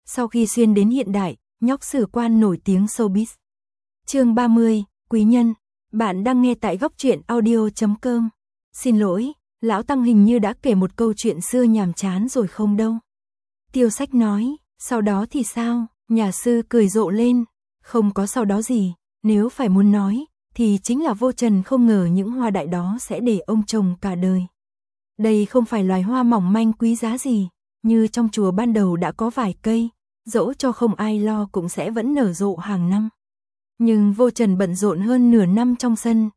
Sau khi xuyên đến hiện đại, nhóc sử quan nổi tiếng showbiz. Chương 30, quý nhân. Bạn đang nghe tại góc truyện audio.com. Xin lỗi, lão Tăng hình như đã kể một câu chuyện xưa nhàm chán rồi không đâu. Tiêu Sách nói, sau đó thì sao? Nhà sư cười rộ lên. Không có sau đó gì, nếu phải muốn nói, thì chính là vô trần không ngờ những hoa đại đó sẽ để ông trồng cả đời. Đây không phải loài hoa mỏng manh quý giá gì, như trong chùa ban đầu đã có vài cây, dẫu cho không ai lo cũng sẽ vẫn nở rộ hàng năm. Nhưng vô trần bận rộn hơn nửa năm trong sân,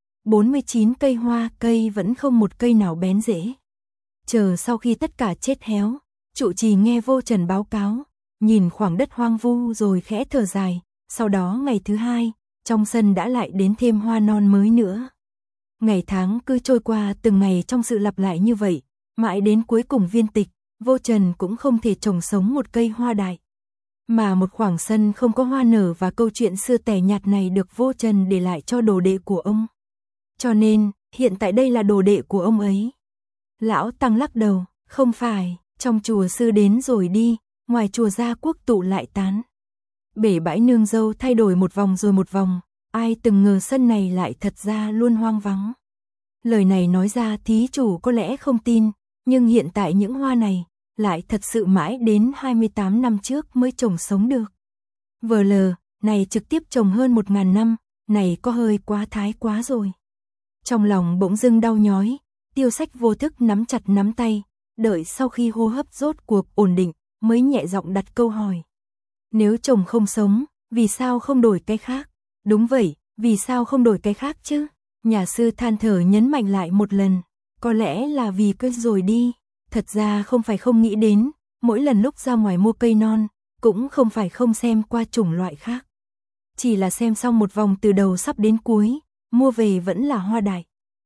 49 cây hoa cây vẫn không một cây nào bén rễ. Chờ sau khi tất cả chết héo, trụ trì nghe vô trần báo cáo, nhìn khoảng đất hoang vu rồi khẽ thở dài, sau đó ngày thứ hai, trong sân đã lại đến thêm hoa non mới nữa. Ngày tháng cứ trôi qua từng ngày trong sự lặp lại như vậy, mãi đến cuối cùng viên tịch, vô trần cũng không thể trồng sống một cây hoa đại. Mà một khoảng sân không có hoa nở và câu chuyện xưa tẻ nhạt này được vô trần để lại cho đồ đệ của ông. Cho nên, hiện tại đây là đồ đệ của ông ấy. Lão Tăng lắc đầu, không phải, trong chùa sư đến rồi đi, ngoài chùa ra quốc tụ lại tán. Bể bãi nương dâu thay đổi một vòng rồi một vòng, ai từng ngờ sân này lại thật ra luôn hoang vắng. Lời này nói ra thí chủ có lẽ không tin, nhưng hiện tại những hoa này lại thật sự mãi đến 28 năm trước mới trồng sống được. VL, này trực tiếp trồng hơn 1000 năm, này có hơi quá thái quá rồi. Trong lòng bỗng dưng đau nhói, Tiêu Sách vô thức nắm chặt nắm tay, đợi sau khi hô hấp rốt cuộc ổn định, mới nhẹ giọng đặt câu hỏi. Nếu trồng không sống, vì sao không đổi cái khác? Đúng vậy, vì sao không đổi cái khác chứ? Nhà sư than thở nhấn mạnh lại một lần, có lẽ là vì cây rồi đi. Thật ra không phải không nghĩ đến, mỗi lần lúc ra ngoài mua cây non, cũng không phải không xem qua chủng loại khác. Chỉ là xem xong một vòng từ đầu sắp đến cuối, mua về vẫn là hoa đại.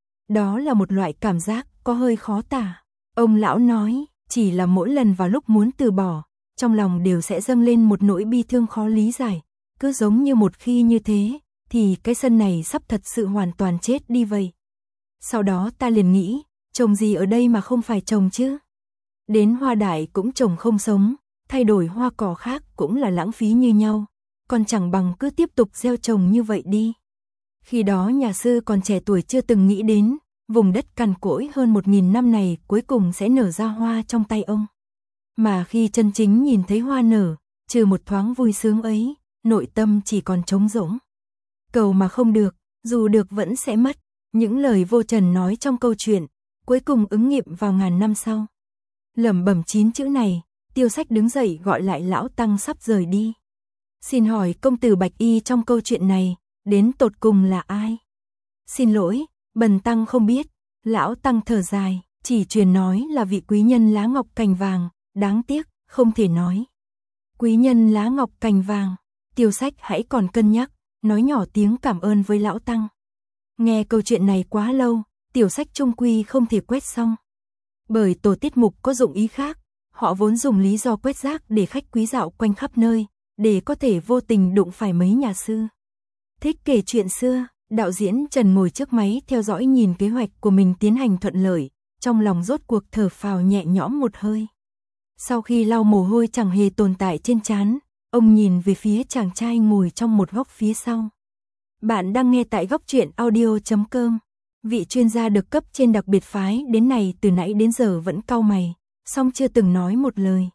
Đó là một loại cảm giác có hơi khó tả. Ông lão nói, chỉ là mỗi lần vào lúc muốn từ bỏ, trong lòng đều sẽ dâng lên một nỗi bi thương khó lý giải. Cứ giống như một khi như thế, thì cái sân này sắp thật sự hoàn toàn chết đi vậy. Sau đó ta liền nghĩ, trồng gì ở đây mà không phải trồng chứ? Đến hoa đại cũng trồng không sống, thay đổi hoa cỏ khác cũng là lãng phí như nhau, còn chẳng bằng cứ tiếp tục gieo trồng như vậy đi. Khi đó nhà sư còn trẻ tuổi chưa từng nghĩ đến, vùng đất cằn cỗi hơn 1000 năm này cuối cùng sẽ nở ra hoa trong tay ông. Mà khi chân chính nhìn thấy hoa nở, trừ một thoáng vui sướng ấy, nội tâm chỉ còn trống rỗng. Cầu mà không được, dù được vẫn sẽ mất. Những lời vô trần nói trong câu chuyện, cuối cùng ứng nghiệm vào ngàn năm sau. Lẩm bẩm 9 chữ này, Tiêu Sách đứng dậy gọi lại lão Tăng sắp rời đi. Xin hỏi công tử Bạch Y trong câu chuyện này, đến tột cùng là ai? Xin lỗi, bần Tăng không biết. Lão Tăng thở dài, chỉ truyền nói là vị quý nhân lá ngọc cành vàng, đáng tiếc, không thể nói. Quý nhân lá ngọc cành vàng, Tiêu Sách hãy còn cân nhắc, nói nhỏ tiếng cảm ơn với lão Tăng. Nghe câu chuyện này quá lâu, Tiểu Sách trung quy không thể quét xong. Bởi tổ tiết mục có dụng ý khác, họ vốn dùng lý do quét rác để khách quý dạo quanh khắp nơi, để có thể vô tình đụng phải mấy nhà sư. Thích kể chuyện xưa, đạo diễn Trần ngồi trước máy theo dõi nhìn kế hoạch của mình tiến hành thuận lợi, trong lòng rốt cuộc thở phào nhẹ nhõm một hơi. Sau khi lau mồ hôi chẳng hề tồn tại trên trán, ông nhìn về phía chàng trai ngồi trong một góc phía sau. Bạn đang nghe tại góc truyện audio.com. Vị chuyên gia được cấp trên đặc biệt phái đến này từ nãy đến giờ vẫn cau mày, song chưa từng nói một lời.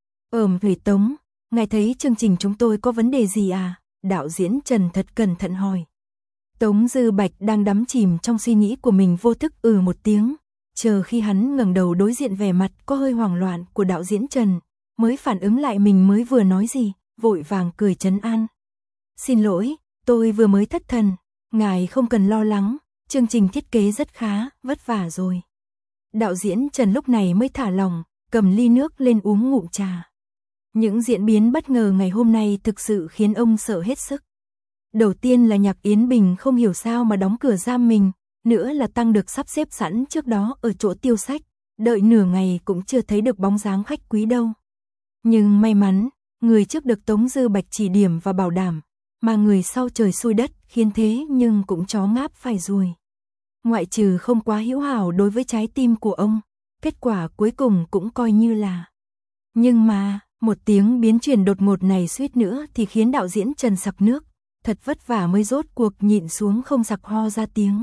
Thầy Tống, ngài thấy chương trình chúng tôi có vấn đề gì à? Đạo diễn Trần thật cẩn thận hỏi. Tống Dư Bạch đang đắm chìm trong suy nghĩ của mình vô thức một tiếng, chờ khi hắn ngẩng đầu đối diện vẻ mặt có hơi hoảng loạn của đạo diễn Trần, mới phản ứng lại mình mới vừa nói gì, vội vàng cười trấn an. Xin lỗi, tôi vừa mới thất thần, ngài không cần lo lắng, chương trình thiết kế rất khá, vất vả rồi. Đạo diễn Trần lúc này mới thả lòng, cầm ly nước lên uống ngụm trà. Những diễn biến bất ngờ ngày hôm nay thực sự khiến ông sợ hết sức. Đầu tiên là Nhạc Yến Bình không hiểu sao mà đóng cửa giam mình, nữa là Tăng được sắp xếp sẵn trước đó ở chỗ Tiêu Sách, đợi nửa ngày cũng chưa thấy được bóng dáng khách quý đâu. Nhưng may mắn, người trước được Tống Dư Bạch chỉ điểm và bảo đảm, mà người sau trời xui đất khiến thế nhưng cũng chó ngáp phải ruồi. Ngoại trừ không quá hữu hảo đối với trái tim của ông, kết quả cuối cùng cũng coi như là. Nhưng mà, Một tiếng biến chuyển đột ngột này suýt nữa thì khiến đạo diễn Trần sặc nước, thật vất vả mới rốt cuộc nhịn xuống không sặc ho ra tiếng.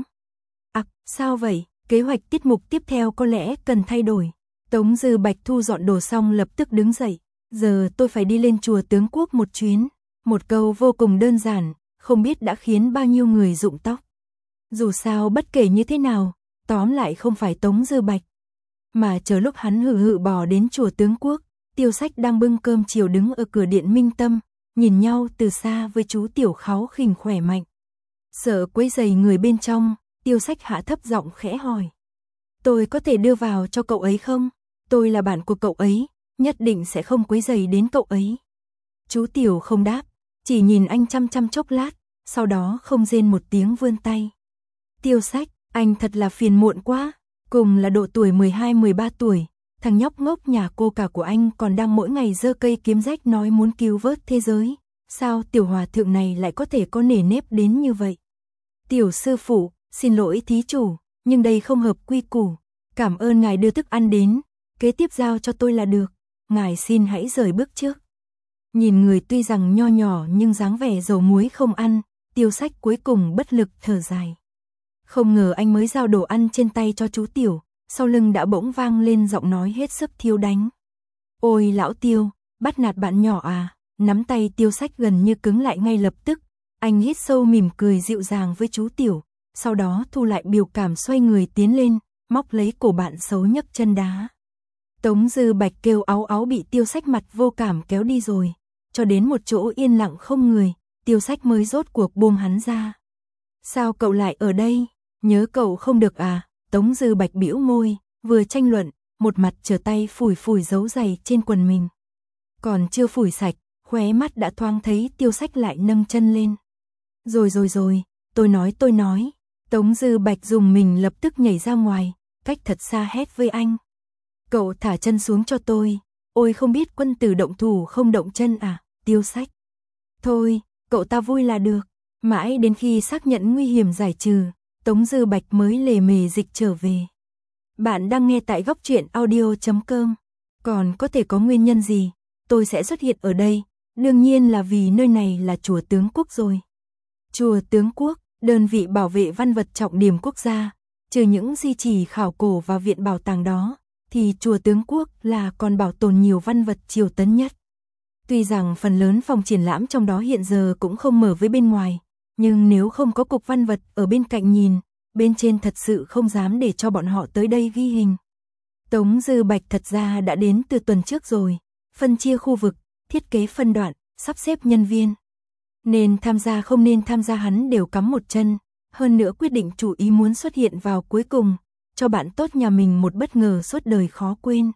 Sao vậy? Kế hoạch tiết mục tiếp theo có lẽ cần thay đổi. Tống Dư Bạch thu dọn đồ xong lập tức đứng dậy. Giờ tôi phải đi lên chùa Tướng Quốc một chuyến. Một câu vô cùng đơn giản, không biết đã khiến bao nhiêu người rụng tóc. Dù sao bất kể như thế nào, tóm lại không phải Tống Dư Bạch. Mà chờ lúc hắn hự hự bò đến chùa Tướng Quốc, Tiêu Sách đang bưng cơm chiều đứng ở cửa điện Minh Tâm, nhìn nhau từ xa với chú Tiểu Kháu khỉnh khỏe mạnh. Sợ quấy rầy người bên trong, Tiêu Sách hạ thấp giọng khẽ hỏi. Tôi có thể đưa vào cho cậu ấy không? Tôi là bạn của cậu ấy, nhất định sẽ không quấy rầy đến cậu ấy. Chú Tiểu không đáp, chỉ nhìn anh chăm chăm chốc lát, sau đó không rên một tiếng vươn tay. Tiêu Sách, anh thật là phiền muộn quá, cùng là độ tuổi 12-13 tuổi, thằng nhóc ngốc nhà cô cả của anh còn đang mỗi ngày giơ cây kiếm rách nói muốn cứu vớt thế giới. Sao tiểu hòa thượng này lại có thể có nề nếp đến như vậy? Tiểu sư phụ, xin lỗi thí chủ, nhưng đây không hợp quy củ. Cảm ơn ngài đưa thức ăn đến, kế tiếp giao cho tôi là được. Ngài xin hãy rời bước trước. Nhìn người tuy rằng nho nhỏ nhưng dáng vẻ dầu muối không ăn, Tiêu Sách cuối cùng bất lực thở dài. Không ngờ anh mới giao đồ ăn trên tay cho chú Tiểu, sau lưng đã bỗng vang lên giọng nói hết sức thiếu đánh. Ôi lão Tiêu, bắt nạt bạn nhỏ à? Nắm tay Tiêu Sách gần như cứng lại ngay lập tức. Anh hít sâu mỉm cười dịu dàng với chú Tiểu, sau đó thu lại biểu cảm xoay người tiến lên, móc lấy cổ bạn xấu nhấc chân đá. Tống Dư Bạch kêu áu áu bị Tiêu Sách mặt vô cảm kéo đi rồi, cho đến một chỗ yên lặng không người, Tiêu Sách mới rốt cuộc buông hắn ra. Sao cậu lại ở đây? Nhớ cậu không được à? Tống Dư Bạch bĩu môi, vừa tranh luận, một mặt trở tay phủi phủi dấu giày trên quần mình. Còn chưa phủi sạch, khóe mắt đã thoáng thấy Tiêu Sách lại nâng chân lên. Rồi, tôi nói. Tống Dư Bạch dùng mình lập tức nhảy ra ngoài, cách thật xa hét với anh. Cậu thả chân xuống cho tôi, ôi không biết quân tử động thủ không động chân à, Tiêu Sách. Thôi, cậu ta vui là được, mãi đến khi xác nhận nguy hiểm giải trừ, Tống Dư Bạch mới lề mề dịch trở về. Bạn đang nghe tại góc truyện audio.com. Còn có thể có nguyên nhân gì, tôi sẽ xuất hiện ở đây, đương nhiên là vì nơi này là chùa Tướng Quốc rồi. Chùa Tướng Quốc, đơn vị bảo vệ văn vật trọng điểm quốc gia, trừ những di chỉ khảo cổ và viện bảo tàng đó, thì chùa Tướng Quốc là còn bảo tồn nhiều văn vật triều tấn nhất. Tuy rằng phần lớn phòng triển lãm trong đó hiện giờ cũng không mở với bên ngoài, nhưng nếu không có cục văn vật ở bên cạnh nhìn, bên trên thật sự không dám để cho bọn họ tới đây ghi hình. Tống Dư Bạch thật ra đã đến từ tuần trước rồi, phân chia khu vực, thiết kế phân đoạn, sắp xếp nhân viên. Nên tham gia không nên tham gia hắn đều cắm một chân, hơn nữa quyết định chủ ý muốn xuất hiện vào cuối cùng, cho bạn tốt nhà mình một bất ngờ suốt đời khó quên.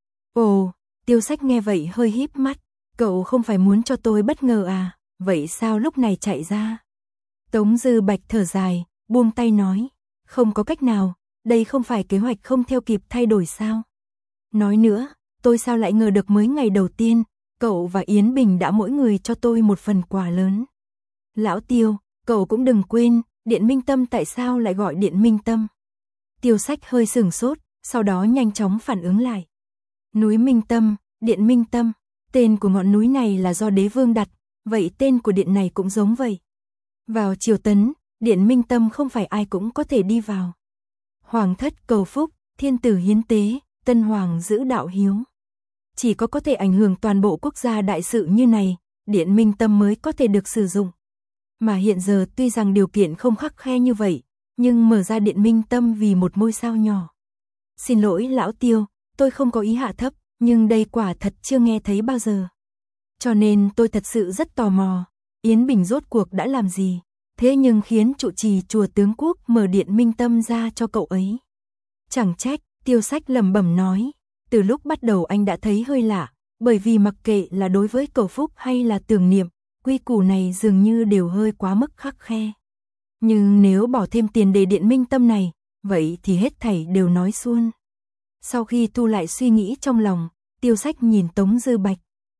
Ồ, Tiêu Sách nghe vậy hơi híp mắt, cậu không phải muốn cho tôi bất ngờ à, vậy sao lúc này chạy ra? Tống Dư Bạch thở dài, buông tay nói, không có cách nào, đây không phải kế hoạch không theo kịp thay đổi sao? Nói nữa, tôi sao lại ngờ được mới ngày đầu tiên, cậu và Yến Bình đã mỗi người cho tôi một phần quà lớn. Lão Tiêu, cậu cũng đừng quên, Điện Minh Tâm tại sao lại gọi Điện Minh Tâm? Tiêu Sách hơi sửng sốt, sau đó nhanh chóng phản ứng lại. Núi Minh Tâm, Điện Minh Tâm, tên của ngọn núi này là do đế vương đặt, vậy tên của điện này cũng giống vậy. Vào triều tấn, Điện Minh Tâm không phải ai cũng có thể đi vào. Hoàng thất cầu phúc, thiên tử hiến tế, tân hoàng giữ đạo hiếu. Chỉ có thể ảnh hưởng toàn bộ quốc gia đại sự như này, Điện Minh Tâm mới có thể được sử dụng. Mà hiện giờ tuy rằng điều kiện không khắt khe như vậy, nhưng mở ra Điện Minh Tâm vì một ngôi sao nhỏ. Xin lỗi lão Tiêu, tôi không có ý hạ thấp, nhưng đây quả thật chưa nghe thấy bao giờ. Cho nên tôi thật sự rất tò mò, Yến Bình rốt cuộc đã làm gì, thế nhưng khiến trụ trì chùa Tướng Quốc mở Điện Minh Tâm ra cho cậu ấy. Chẳng trách, Tiêu Sách lẩm bẩm nói, từ lúc bắt đầu anh đã thấy hơi lạ, bởi vì mặc kệ là đối với cầu phúc hay là tưởng niệm, quy củ này dường như đều hơi quá mức khắt khe. Nhưng nếu bỏ thêm tiền để Điện Minh Tâm này, vậy thì hết thảy đều nói suông. Sau khi thu lại suy nghĩ trong lòng, Tiêu Sách nhìn Tống Dư Bạch.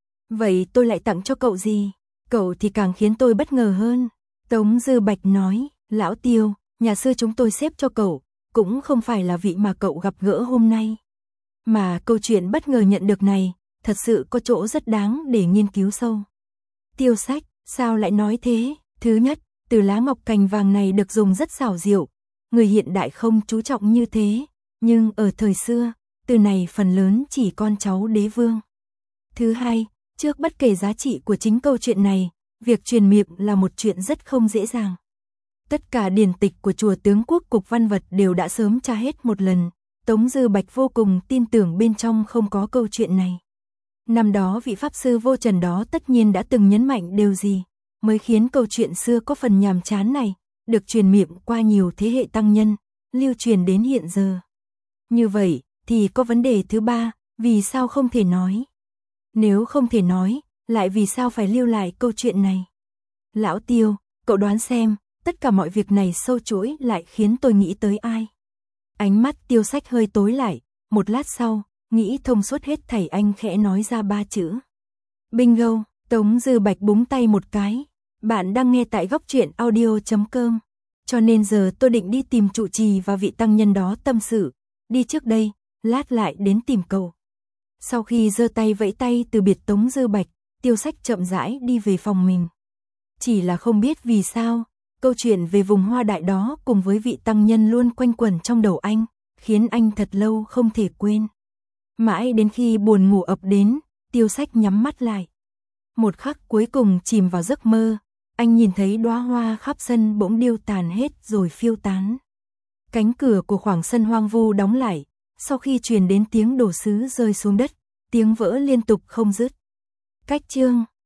Vậy tôi lại tặng cho cậu gì? Cậu thì càng khiến tôi bất ngờ hơn. Tống Dư Bạch nói, lão Tiêu, nhà sư chúng tôi xếp cho cậu, cũng không phải là vị mà cậu gặp gỡ hôm nay. Mà câu chuyện bất ngờ nhận được này, thật sự có chỗ rất đáng để nghiên cứu sâu. Tiêu Sách, sao lại nói thế? Thứ nhất, từ lá ngọc cành vàng này được dùng rất xảo diệu, người hiện đại không chú trọng như thế, nhưng ở thời xưa, từ này phần lớn chỉ con cháu đế vương. Thứ hai, trước bất kể giá trị của chính câu chuyện này, việc truyền miệng là một chuyện rất không dễ dàng. Tất cả điển tịch của chùa Tướng Quốc Cục Văn Vật đều đã sớm tra hết một lần, Tống Dư Bạch vô cùng tin tưởng bên trong không có câu chuyện này. Năm đó vị Pháp Sư Vô Trần đó tất nhiên đã từng nhấn mạnh điều gì, mới khiến câu chuyện xưa có phần nhàm chán này, được truyền miệng qua nhiều thế hệ tăng nhân, lưu truyền đến hiện giờ. Như vậy, thì có vấn đề thứ ba, vì sao không thể nói? Nếu không thể nói, lại vì sao phải lưu lại câu chuyện này? Lão Tiêu, cậu đoán xem, tất cả mọi việc này sâu chuỗi lại khiến tôi nghĩ tới ai? Ánh mắt Tiêu Sách hơi tối lại, một lát sau, nghĩ thông suốt hết thảy anh khẽ nói ra 3 chữ. Bingo, Tống Dư Bạch búng tay một cái. Bạn đang nghe tại góc truyện audio.com. Cho nên giờ tôi định đi tìm trụ trì và vị tăng nhân đó tâm sự. Đi trước đây, lát lại đến tìm cậu. Sau khi giơ tay vẫy tay từ biệt Tống Dư Bạch, Tiêu Sách chậm rãi đi về phòng mình. Chỉ là không biết vì sao, câu chuyện về vùng hoa đại đó cùng với vị tăng nhân luôn quanh quẩn trong đầu anh, khiến anh thật lâu không thể quên. Mãi đến khi buồn ngủ ập đến, Tiêu Sách nhắm mắt lại. Một khắc cuối cùng chìm vào giấc mơ, anh nhìn thấy đóa hoa khắp sân bỗng điêu tàn hết rồi phiêu tán. Cánh cửa của khoảng sân hoang vu đóng lại, sau khi truyền đến tiếng đồ sứ rơi xuống đất, tiếng vỡ liên tục không dứt. Cách chương